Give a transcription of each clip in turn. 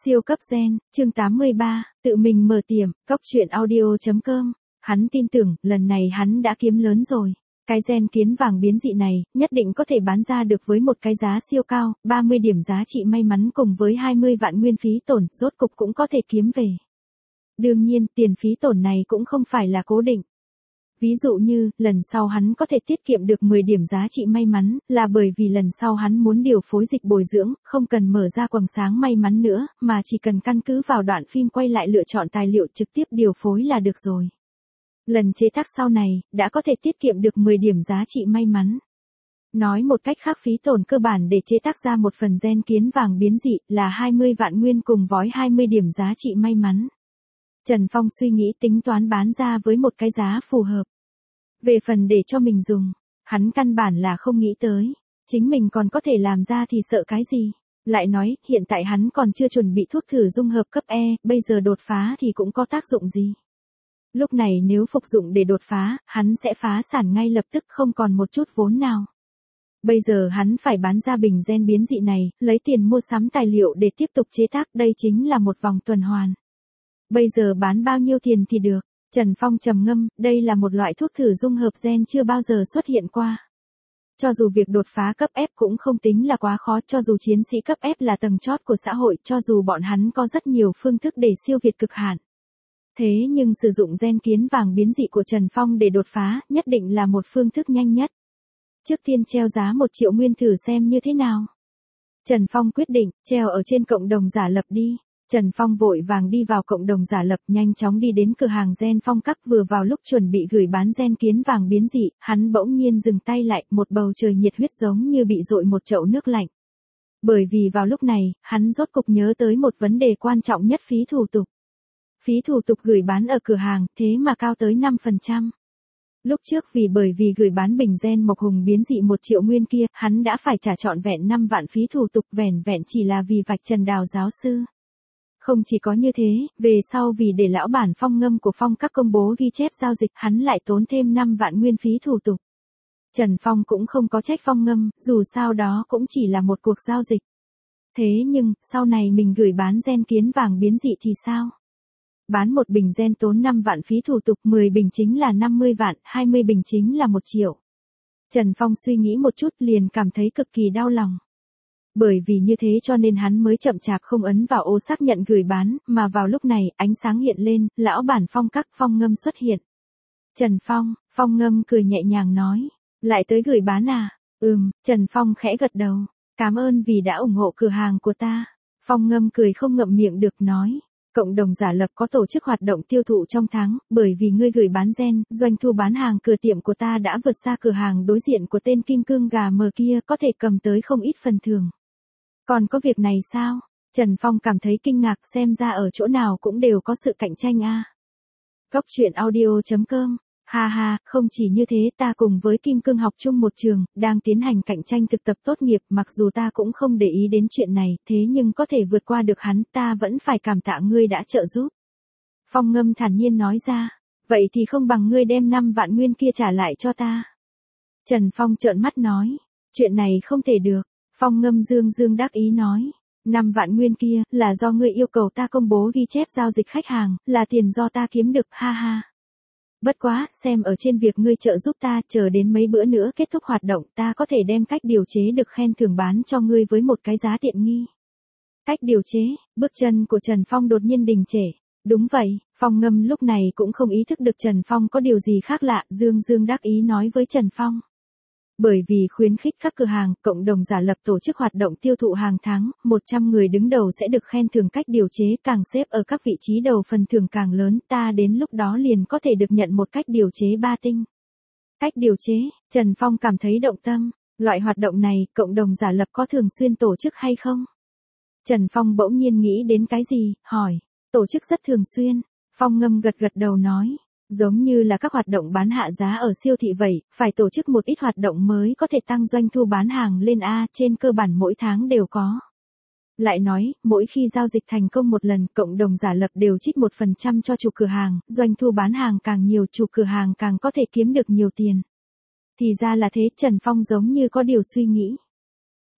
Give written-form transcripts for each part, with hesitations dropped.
Siêu cấp gen, chương 83, tự mình mở tiệm, cóc truyện audio.com. Hắn tin tưởng, lần này hắn đã kiếm lớn rồi. Cái gen kiến vàng biến dị này, nhất định có thể bán ra được với một cái giá siêu cao, 30 điểm giá trị may mắn cùng với 20 vạn nguyên phí tổn, rốt cục cũng có thể kiếm về. Đương nhiên, tiền phí tổn này cũng không phải là cố định. Ví dụ như, lần sau hắn có thể tiết kiệm được 10 điểm giá trị may mắn, là bởi vì lần sau hắn muốn điều phối dịch bồi dưỡng, không cần mở ra quầng sáng may mắn nữa, mà chỉ cần căn cứ vào đoạn phim quay lại lựa chọn tài liệu trực tiếp điều phối là được rồi. Lần chế tác sau này, đã có thể tiết kiệm được 10 điểm giá trị may mắn. Nói một cách khác, phí tổn cơ bản để chế tác ra một phần gen kiến vàng biến dị là 20 vạn nguyên cùng vói 20 điểm giá trị may mắn. Trần Phong suy nghĩ tính toán bán ra với một cái giá phù hợp. Về phần để cho mình dùng, hắn căn bản là không nghĩ tới. Chính mình còn có thể làm ra thì sợ cái gì. Lại nói, hiện tại hắn còn chưa chuẩn bị thuốc thử dung hợp cấp E, bây giờ đột phá thì cũng có tác dụng gì. Lúc này nếu phục dụng để đột phá, hắn sẽ phá sản ngay lập tức, không còn một chút vốn nào. Bây giờ hắn phải bán ra bình gen biến dị này, lấy tiền mua sắm tài liệu để tiếp tục chế tác, đây chính là một vòng tuần hoàn. Bây giờ bán bao nhiêu tiền thì được? Trần Phong trầm ngâm, đây là một loại thuốc thử dung hợp gen chưa bao giờ xuất hiện qua. Cho dù việc đột phá cấp F cũng không tính là quá khó, cho dù chiến sĩ cấp F là tầng chót của xã hội, cho dù bọn hắn có rất nhiều phương thức để siêu việt cực hạn. Thế nhưng sử dụng gen kiến vàng biến dị của Trần Phong để đột phá, nhất định là một phương thức nhanh nhất. Trước tiên treo giá 1 triệu nguyên thử xem như thế nào. Trần Phong quyết định, treo ở trên cộng đồng giả lập đi. Trần Phong vội vàng đi vào cộng đồng giả lập, nhanh chóng đi đến cửa hàng gen Phong Các, vừa vào lúc chuẩn bị gửi bán gen kiến vàng biến dị, hắn bỗng nhiên dừng tay lại, một bầu trời nhiệt huyết giống như bị dội một chậu nước lạnh. Bởi vì vào lúc này, hắn rốt cục nhớ tới một vấn đề quan trọng nhất, phí thủ tục. Phí thủ tục gửi bán ở cửa hàng, thế mà cao tới 5%. Lúc trước bởi vì gửi bán bình gen mộc hùng biến dị 1 triệu nguyên kia, hắn đã phải trả trọn vẹn 5 vạn phí thủ tục, vẻn vẹn chỉ là vì vạch trần Đào giáo sư. Không chỉ có như thế, về sau vì để lão bản Phong Ngâm của Phong Các công bố ghi chép giao dịch, hắn lại tốn thêm 5 vạn nguyên phí thủ tục. Trần Phong cũng không có trách Phong Ngâm, dù sao đó cũng chỉ là một cuộc giao dịch. Thế nhưng, sau này mình gửi bán gen kiến vàng biến dị thì sao? Bán một bình gen tốn 5 vạn phí thủ tục, 10 bình chính là 50 vạn, 20 bình chính là 1 triệu. Trần Phong suy nghĩ một chút liền cảm thấy cực kỳ đau lòng. Bởi vì như thế cho nên hắn mới chậm chạp không ấn vào ô xác nhận gửi bán, mà vào lúc này, ánh sáng hiện lên, lão bản Phong Các, Phong Ngâm xuất hiện. Trần Phong, Phong Ngâm cười nhẹ nhàng nói, lại tới gửi bán à? Trần Phong khẽ gật đầu, cảm ơn vì đã ủng hộ cửa hàng của ta. Phong Ngâm cười không ngậm miệng được nói, cộng đồng giả lập có tổ chức hoạt động tiêu thụ trong tháng, bởi vì ngươi gửi bán gen, doanh thu bán hàng cửa tiệm của ta đã vượt xa cửa hàng đối diện của tên kim cương gà mờ kia, có thể cầm tới không ít phần thưởng. Còn có việc này sao? Trần Phong cảm thấy kinh ngạc, xem ra ở chỗ nào cũng đều có sự cạnh tranh a. Cóc truyện audio.com. Ha ha, không chỉ như thế, ta cùng với Kim Cương học chung một trường, đang tiến hành cạnh tranh thực tập tốt nghiệp, mặc dù ta cũng không để ý đến chuyện này, thế nhưng có thể vượt qua được hắn, ta vẫn phải cảm tạ ngươi đã trợ giúp. Phong Ngâm thản nhiên nói ra, vậy thì không bằng ngươi đem 5 vạn nguyên kia trả lại cho ta. Trần Phong trợn mắt nói, chuyện này không thể được. Phong Ngâm dương đắc ý nói, 5 vạn nguyên kia, là do ngươi yêu cầu ta công bố ghi chép giao dịch khách hàng, là tiền do ta kiếm được, ha ha. Bất quá, xem ở trên việc ngươi trợ giúp ta, chờ đến mấy bữa nữa kết thúc hoạt động, ta có thể đem cách điều chế được khen thưởng bán cho ngươi với một cái giá tiện nghi. Cách điều chế, bước chân của Trần Phong đột nhiên đình trệ. Đúng vậy, Phong Ngâm lúc này cũng không ý thức được Trần Phong có điều gì khác lạ, dương đắc ý nói với Trần Phong. Bởi vì khuyến khích các cửa hàng, cộng đồng giả lập tổ chức hoạt động tiêu thụ hàng tháng, 100 người đứng đầu sẽ được khen thưởng cách điều chế, càng xếp ở các vị trí đầu phần thưởng càng lớn, ta đến lúc đó liền có thể được nhận một cách điều chế 3 tinh. Cách điều chế, Trần Phong cảm thấy động tâm, loại hoạt động này, cộng đồng giả lập có thường xuyên tổ chức hay không? Trần Phong bỗng nhiên nghĩ đến cái gì, hỏi, tổ chức rất thường xuyên. Phong Ngâm gật đầu nói, giống như là các hoạt động bán hạ giá ở siêu thị vậy, phải tổ chức một ít hoạt động mới có thể tăng doanh thu bán hàng lên a, trên cơ bản mỗi tháng đều có. Lại nói, mỗi khi giao dịch thành công một lần, cộng đồng giả lập đều trích 1% cho chủ cửa hàng, doanh thu bán hàng càng nhiều, chủ cửa hàng càng có thể kiếm được nhiều tiền. Thì ra là thế, Trần Phong giống như có điều suy nghĩ.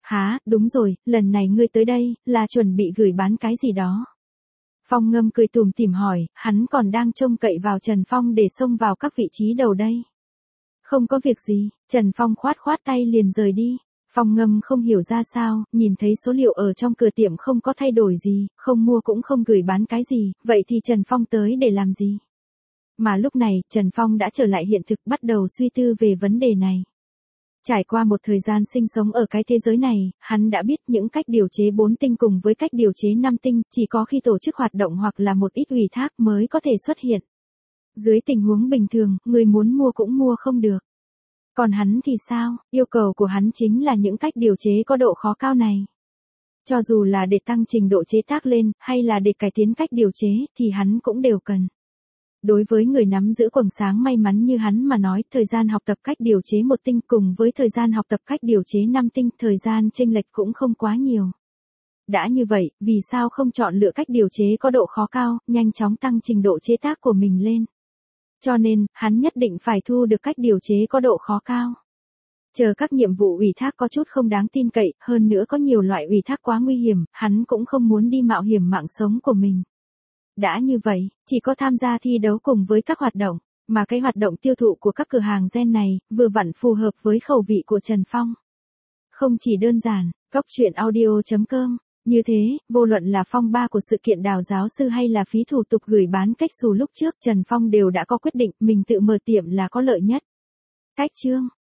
Hả, đúng rồi, lần này ngươi tới đây, là chuẩn bị gửi bán cái gì đó. Phong Ngâm cười tủm tỉm hỏi, hắn còn đang trông cậy vào Trần Phong để xông vào các vị trí đầu đây. Không có việc gì, Trần Phong khoát khoát tay liền rời đi. Phong Ngâm không hiểu ra sao, nhìn thấy số liệu ở trong cửa tiệm không có thay đổi gì, không mua cũng không gửi bán cái gì, vậy thì Trần Phong tới để làm gì? Mà lúc này, Trần Phong đã trở lại hiện thực bắt đầu suy tư về vấn đề này. Trải qua một thời gian sinh sống ở cái thế giới này, hắn đã biết những cách điều chế 4 tinh cùng với cách điều chế 5 tinh, chỉ có khi tổ chức hoạt động hoặc là một ít ủy thác mới có thể xuất hiện. Dưới tình huống bình thường, người muốn mua cũng mua không được. Còn hắn thì sao, yêu cầu của hắn chính là những cách điều chế có độ khó cao này. Cho dù là để tăng trình độ chế tác lên, hay là để cải tiến cách điều chế, thì hắn cũng đều cần. Đối với người nắm giữ quầng sáng may mắn như hắn mà nói, thời gian học tập cách điều chế 1 tinh cùng với thời gian học tập cách điều chế 5 tinh, thời gian chênh lệch cũng không quá nhiều. Đã như vậy, vì sao không chọn lựa cách điều chế có độ khó cao, nhanh chóng tăng trình độ chế tác của mình lên? Cho nên, hắn nhất định phải thu được cách điều chế có độ khó cao. Chờ các nhiệm vụ ủy thác có chút không đáng tin cậy, hơn nữa có nhiều loại ủy thác quá nguy hiểm, hắn cũng không muốn đi mạo hiểm mạng sống của mình. Đã như vậy, chỉ có tham gia thi đấu cùng với các hoạt động, mà cái hoạt động tiêu thụ của các cửa hàng gen này, vừa vặn phù hợp với khẩu vị của Trần Phong. Không chỉ đơn giản, coctruyện.audio.com. Như thế, vô luận là phong ba của sự kiện đào giáo sư hay là phí thủ tục gửi bán cách xù lúc trước, Trần Phong đều đã có quyết định, mình tự mở tiệm là có lợi nhất. Cách chương